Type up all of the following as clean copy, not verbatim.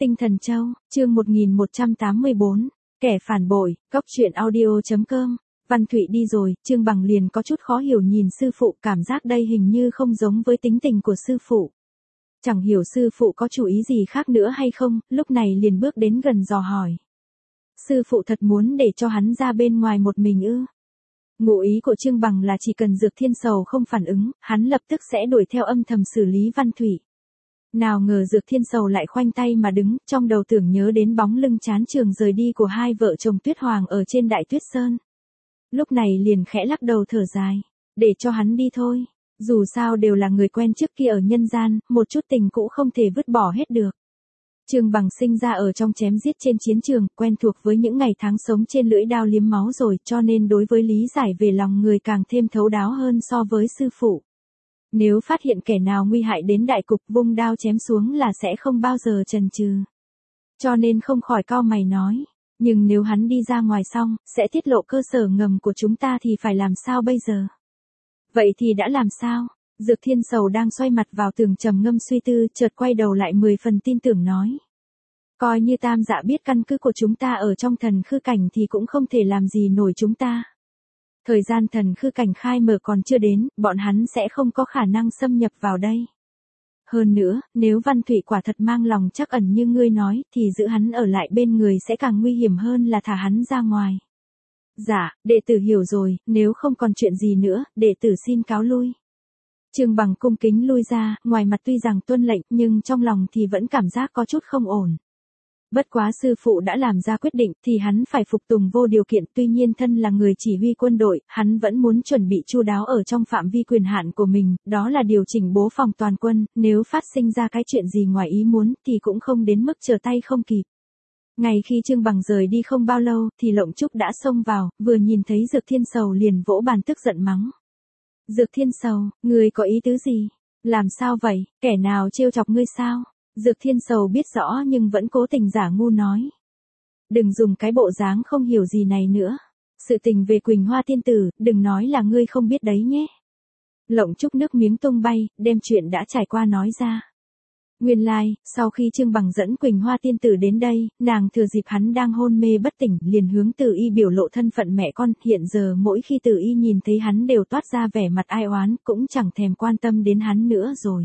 Tinh Thần Châu, chương 1184, kẻ phản bội, góc truyện audio.com. Văn Thụy đi rồi, Trương Bằng liền có chút khó hiểu nhìn sư phụ, cảm giác đây hình như không giống với tính tình của sư phụ. Chẳng hiểu sư phụ có chủ ý gì khác nữa hay không, lúc này liền bước đến gần dò hỏi. Sư phụ thật muốn để cho hắn ra bên ngoài một mình ư? Ngụ ý của Trương Bằng là chỉ cần Dược Thiên Sầu không phản ứng, hắn lập tức sẽ đuổi theo âm thầm xử lý Văn Thụy. Nào ngờ Dược Thiên Sầu lại khoanh tay mà đứng, trong đầu tưởng nhớ đến bóng lưng chán trường rời đi của hai vợ chồng Tuyết Hoàng ở trên Đại Tuyết Sơn. Lúc này liền khẽ lắc đầu thở dài, để cho hắn đi thôi, dù sao đều là người quen trước kia ở nhân gian, một chút tình cũ không thể vứt bỏ hết được. Trương Bằng sinh ra ở trong chém giết trên chiến trường, quen thuộc với những ngày tháng sống trên lưỡi đao liếm máu rồi, cho nên đối với lý giải về lòng người càng thêm thấu đáo hơn so với sư phụ. Nếu phát hiện kẻ nào nguy hại đến đại cục, vung đao chém xuống là sẽ không bao giờ chần chừ. Cho nên không khỏi cau mày nói, nhưng nếu hắn đi ra ngoài xong, sẽ tiết lộ cơ sở ngầm của chúng ta thì phải làm sao bây giờ? Vậy thì đã làm sao? Dược Thiên Sầu đang xoay mặt vào tường trầm ngâm suy tư, chợt quay đầu lại 10 phần tin tưởng nói. Coi như Tam Dạ biết căn cứ của chúng ta ở trong thần khư cảnh thì cũng không thể làm gì nổi chúng ta. Thời gian thần khư cảnh khai mở còn chưa đến, bọn hắn sẽ không có khả năng xâm nhập vào đây. Hơn nữa, nếu Văn Thụy quả thật mang lòng trắc ẩn như ngươi nói, thì giữ hắn ở lại bên người sẽ càng nguy hiểm hơn là thả hắn ra ngoài. Dạ, đệ tử hiểu rồi, nếu không còn chuyện gì nữa, đệ tử xin cáo lui. Trương Bằng cung kính lui ra, ngoài mặt tuy rằng tuân lệnh nhưng trong lòng thì vẫn cảm giác có chút không ổn. Bất quá sư phụ đã làm ra quyết định thì hắn phải phục tùng vô điều kiện, tuy nhiên thân là người chỉ huy quân đội, hắn vẫn muốn chuẩn bị chu đáo ở trong phạm vi quyền hạn của mình, đó là điều chỉnh bố phòng toàn quân, nếu phát sinh ra cái chuyện gì ngoài ý muốn thì cũng không đến mức trở tay không kịp. Ngày khi Trương Bằng rời đi không bao lâu thì Lộng Trúc đã xông vào, vừa nhìn thấy Dược Thiên Sầu liền vỗ bàn tức giận mắng. Dược Thiên Sầu, ngươi có ý tứ gì? Làm sao vậy, kẻ nào trêu chọc ngươi sao? Dược Thiên Sầu biết rõ nhưng vẫn cố tình giả ngu nói. Đừng dùng cái bộ dáng không hiểu gì này nữa. Sự tình về Quỳnh Hoa Tiên Tử, đừng nói là ngươi không biết đấy nhé. Lộng Trúc nước miếng tung bay, đem chuyện đã trải qua nói ra. Nguyên lai, sau khi Trương Bằng dẫn Quỳnh Hoa Tiên Tử đến đây, nàng thừa dịp hắn đang hôn mê bất tỉnh, liền hướng Tử Y biểu lộ thân phận mẹ con, hiện giờ mỗi khi Tử Y nhìn thấy hắn đều toát ra vẻ mặt ai oán, cũng chẳng thèm quan tâm đến hắn nữa rồi.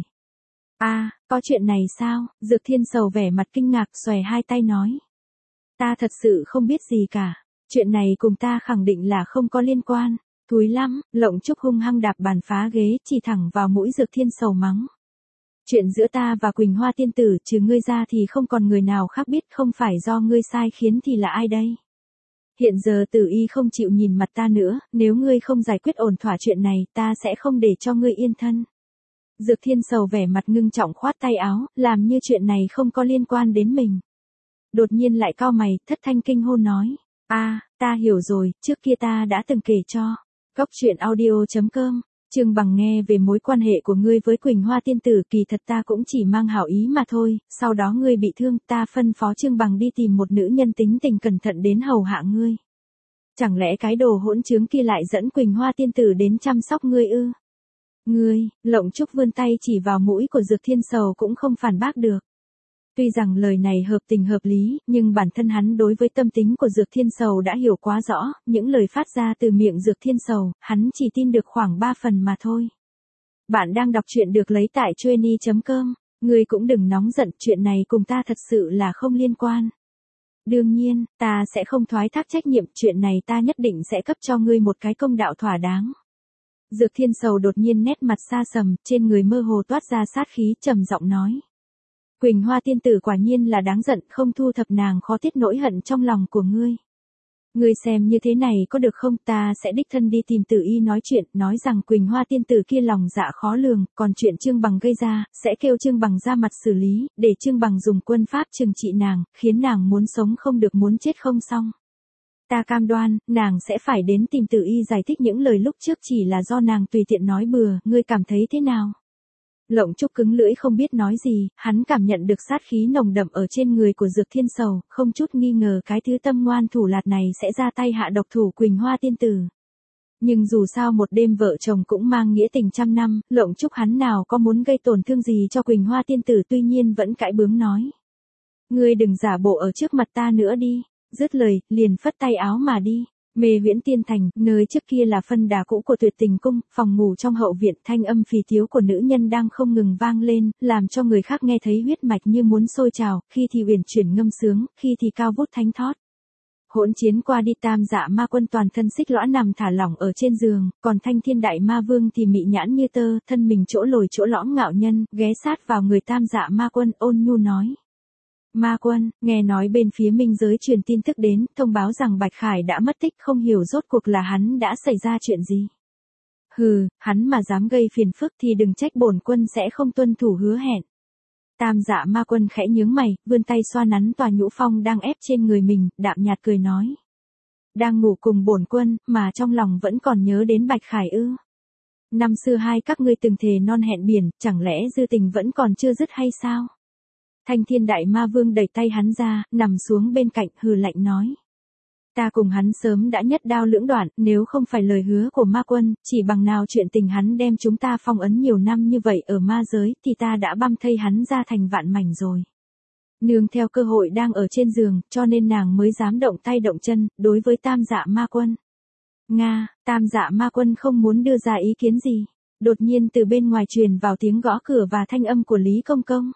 Có chuyện này sao? Dược Thiên Sầu vẻ mặt kinh ngạc xòe hai tay nói. Ta thật sự không biết gì cả, chuyện này cùng ta khẳng định là không có liên quan. Thúi lắm, Lộng Trúc hung hăng đạp bàn phá ghế, chỉ thẳng vào mũi Dược Thiên Sầu mắng. Chuyện giữa ta và Quỳnh Hoa Tiên Tử trừ ngươi ra thì không còn người nào khác biết, không phải do ngươi sai khiến thì là ai đây? Hiện giờ Tử Y không chịu nhìn mặt ta nữa, nếu ngươi không giải quyết ổn thỏa chuyện này, ta sẽ không để cho ngươi yên thân. Dược Thiên Sầu vẻ mặt ngưng trọng khoát tay áo, làm như chuyện này không có liên quan đến mình. Đột nhiên lại cau mày, thất thanh kinh hô nói. Ta hiểu rồi, trước kia ta đã từng kể cho. Góc truyện audio.com. Trương Bằng nghe về mối quan hệ của ngươi với Quỳnh Hoa Tiên Tử, kỳ thật ta cũng chỉ mang hảo ý mà thôi, sau đó ngươi bị thương, ta phân phó Trương Bằng đi tìm một nữ nhân tính tình cẩn thận đến hầu hạ ngươi. Chẳng lẽ cái đồ hỗn trướng kia lại dẫn Quỳnh Hoa Tiên Tử đến chăm sóc ngươi ư? Ngươi, Lộng Trúc vươn tay chỉ vào mũi của Dược Thiên Sầu cũng không phản bác được. Tuy rằng lời này hợp tình hợp lý, nhưng bản thân hắn đối với tâm tính của Dược Thiên Sầu đã hiểu quá rõ, những lời phát ra từ miệng Dược Thiên Sầu, hắn chỉ tin được khoảng 3 phần mà thôi. Bạn đang đọc truyện được lấy tại Chueny.com, ngươi cũng đừng nóng giận, chuyện này cùng ta thật sự là không liên quan. Đương nhiên, ta sẽ không thoái thác trách nhiệm, chuyện này ta nhất định sẽ cấp cho ngươi một cái công đạo thỏa đáng. Dược Thiên Sầu đột nhiên nét mặt xa sầm, trên người mơ hồ toát ra sát khí, trầm giọng nói. Quỳnh Hoa Tiên Tử quả nhiên là đáng giận, không thu thập nàng khó tiết nỗi hận trong lòng của ngươi. Ngươi xem như thế này có được không, ta sẽ đích thân đi tìm Tử Y nói chuyện, nói rằng Quỳnh Hoa Tiên Tử kia lòng dạ khó lường, còn chuyện Trương Bằng gây ra, sẽ kêu Trương Bằng ra mặt xử lý, để Trương Bằng dùng quân pháp trừng trị nàng, khiến nàng muốn sống không được muốn chết không xong. Ta cam đoan, nàng sẽ phải đến tìm Tử Y giải thích những lời lúc trước chỉ là do nàng tùy tiện nói bừa, ngươi cảm thấy thế nào? Lộng Trúc cứng lưỡi không biết nói gì, hắn cảm nhận được sát khí nồng đậm ở trên người của Dược Thiên Sầu, không chút nghi ngờ cái thứ tâm ngoan thủ lạt này sẽ ra tay hạ độc thủ Quỳnh Hoa Tiên Tử. Nhưng dù sao một đêm vợ chồng cũng mang nghĩa tình trăm năm, Lộng Trúc hắn nào có muốn gây tổn thương gì cho Quỳnh Hoa Tiên Tử, tuy nhiên vẫn cãi bướng nói. Ngươi đừng giả bộ ở trước mặt ta nữa đi. Dứt lời, liền phất tay áo mà đi. Mê Huyễn Tiên Thành, nơi trước kia là phân đà cũ của Tuyệt Tình Cung, phòng ngủ trong hậu viện, thanh âm phì tiếu của nữ nhân đang không ngừng vang lên, làm cho người khác nghe thấy huyết mạch như muốn sôi trào, khi thì uyển chuyển ngâm sướng, khi thì cao vút thánh thót. Hỗn chiến qua đi, Tam Dạ Ma Quân toàn thân xích lõa nằm thả lỏng ở trên giường, còn Thanh Thiên Đại Ma Vương thì mị nhãn như tơ, thân mình chỗ lồi chỗ lõm ngạo nhân, ghé sát vào người Tam Dạ Ma Quân, ôn nhu nói. Ma Quân, nghe nói bên phía minh giới truyền tin tức đến, thông báo rằng Bạch Khải đã mất tích, không hiểu rốt cuộc là hắn đã xảy ra chuyện gì. Hừ, hắn mà dám gây phiền phức thì đừng trách bổn quân sẽ không tuân thủ hứa hẹn. Tam Dạ Ma Quân khẽ nhướng mày, vươn tay xoa nắn tòa nhũ phong đang ép trên người mình, đạm nhạt cười nói. Đang ngủ cùng bổn quân, mà trong lòng vẫn còn nhớ đến Bạch Khải ư. Năm xưa hai các ngươi từng thề non hẹn biển, chẳng lẽ dư tình vẫn còn chưa dứt hay sao? Thanh Thiên Đại Ma Vương đẩy tay hắn ra, nằm xuống bên cạnh, hừ lạnh nói. Ta cùng hắn sớm đã nhất đao lưỡng đoạn, nếu không phải lời hứa của Ma Quân, chỉ bằng nào chuyện tình hắn đem chúng ta phong ấn nhiều năm như vậy ở ma giới, thì ta đã băm thây hắn ra thành vạn mảnh rồi. Nương theo cơ hội đang ở trên giường, cho nên nàng mới dám động tay động chân, đối với Tam Dạ Ma Quân. Nga, Tam Dạ Ma Quân không muốn đưa ra ý kiến gì. Đột nhiên từ bên ngoài truyền vào tiếng gõ cửa và thanh âm của Lý Công Công.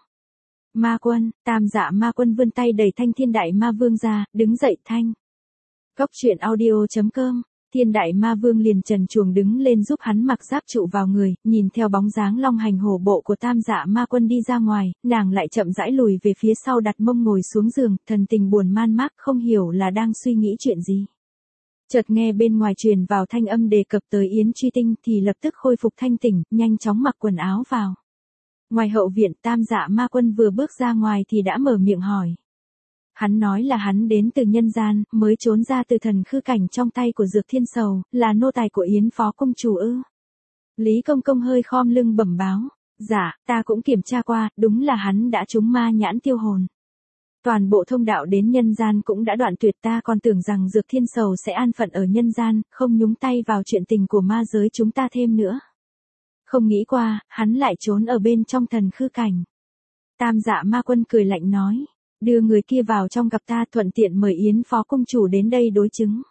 Ma Quân, Tam Dạ Ma Quân vươn tay đẩy Thanh Thiên Đại Ma Vương ra, đứng dậy thanh. Cốc truyện audio.com, Thiên Đại Ma Vương liền trần truồng đứng lên giúp hắn mặc giáp trụ vào người, nhìn theo bóng dáng long hành hổ bộ của Tam Dạ Ma Quân đi ra ngoài, nàng lại chậm rãi lùi về phía sau đặt mông ngồi xuống giường, thần tình buồn man mác không hiểu là đang suy nghĩ chuyện gì. Chợt nghe bên ngoài truyền vào thanh âm đề cập tới Yến Truy Tinh thì lập tức khôi phục thanh tỉnh, nhanh chóng mặc quần áo vào. Ngoài hậu viện, Tam Dạ Ma Quân vừa bước ra ngoài thì đã mở miệng hỏi. Hắn nói là hắn đến từ nhân gian, mới trốn ra từ thần khư cảnh trong tay của Dược Thiên Sầu, là nô tài của Yến Phó Công Chủ ư. Lý Công Công hơi khom lưng bẩm báo. Dạ, ta cũng kiểm tra qua, đúng là hắn đã trúng ma nhãn tiêu hồn. Toàn bộ thông đạo đến nhân gian cũng đã đoạn tuyệt, ta còn tưởng rằng Dược Thiên Sầu sẽ an phận ở nhân gian, không nhúng tay vào chuyện tình của ma giới chúng ta thêm nữa. Không nghĩ qua, hắn lại trốn ở bên trong thần khư cảnh. Tam Dạ Ma Quân cười lạnh nói. Đưa người kia vào trong gặp ta, thuận tiện mời Yến Phó Công Chủ đến đây đối chứng.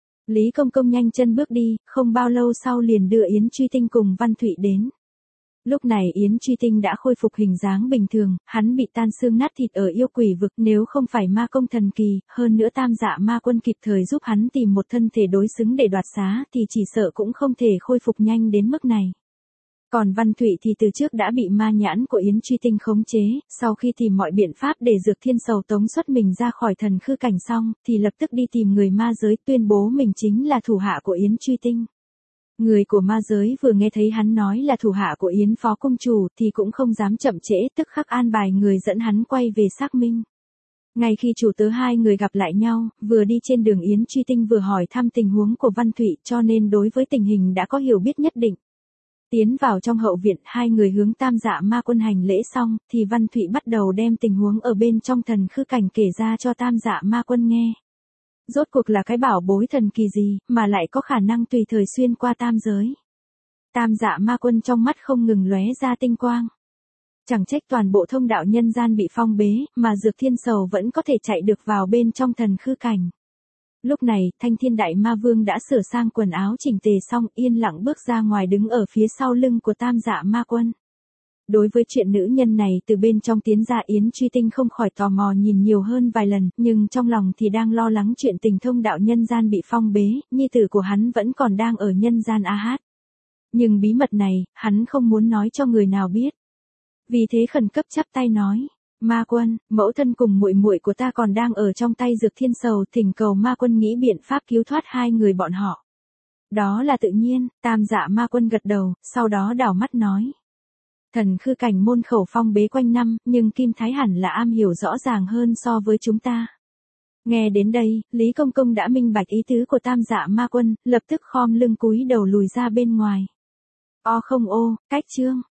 Lý Công Công nhanh chân bước đi, không bao lâu sau liền đưa Yến Truy Tinh cùng Văn Thụy đến. Lúc này Yến Truy Tinh đã khôi phục hình dáng bình thường, hắn bị tan xương nát thịt ở yêu quỷ vực, nếu không phải ma công thần kỳ, hơn nữa Tam Dạ Ma Quân kịp thời giúp hắn tìm một thân thể đối xứng để đoạt xá thì chỉ sợ cũng không thể khôi phục nhanh đến mức này. Còn Văn Thụy thì từ trước đã bị ma nhãn của Yến Truy Tinh khống chế, sau khi tìm mọi biện pháp để Dược Thiên Sầu tống xuất mình ra khỏi thần khư cảnh xong, thì lập tức đi tìm người ma giới tuyên bố mình chính là thủ hạ của Yến Truy Tinh. Người của ma giới vừa nghe thấy hắn nói là thủ hạ của Yến Phó Công Chủ thì cũng không dám chậm trễ, tức khắc an bài người dẫn hắn quay về xác minh. Ngay khi chủ tớ hai người gặp lại nhau, vừa đi trên đường Yến Truy Tinh vừa hỏi thăm tình huống của Văn Thụy, cho nên đối với tình hình đã có hiểu biết nhất định. Tiến vào trong hậu viện, hai người hướng Tam Dạ Ma Quân hành lễ xong, thì Văn Thụy bắt đầu đem tình huống ở bên trong thần khư cảnh kể ra cho Tam Dạ Ma Quân nghe. Rốt cuộc là cái bảo bối thần kỳ gì, mà lại có khả năng tùy thời xuyên qua tam giới. Tam Dạ Ma Quân trong mắt không ngừng lóe ra tinh quang. Chẳng trách toàn bộ thông đạo nhân gian bị phong bế, mà Dược Thiên Sầu vẫn có thể chạy được vào bên trong thần khư cảnh. Lúc này, Thanh Thiên Đại Ma Vương đã sửa sang quần áo chỉnh tề xong, yên lặng bước ra ngoài đứng ở phía sau lưng của Tam Dạ Ma Quân. Đối với chuyện nữ nhân này từ bên trong tiến ra, Yến Truy Tinh không khỏi tò mò nhìn nhiều hơn vài lần, nhưng trong lòng thì đang lo lắng chuyện tình thông đạo nhân gian bị phong bế, nhi tử của hắn vẫn còn đang ở nhân gian a hát. Nhưng bí mật này, hắn không muốn nói cho người nào biết. Vì thế khẩn cấp chắp tay nói. Ma Quân, mẫu thân cùng muội muội của ta còn đang ở trong tay Dược Thiên Sầu, thỉnh cầu Ma Quân nghĩ biện pháp cứu thoát hai người bọn họ. Đó là tự nhiên, Tam Dạ Ma Quân gật đầu, sau đó đảo mắt nói. Thần khư cảnh môn khẩu phong bế quanh năm, nhưng Kim Thái hẳn là am hiểu rõ ràng hơn so với chúng ta. Nghe đến đây, Lý Công Công đã minh bạch ý tứ của Tam Dạ Ma Quân, lập tức khom lưng cúi đầu lùi ra bên ngoài. O không ô, cách chương.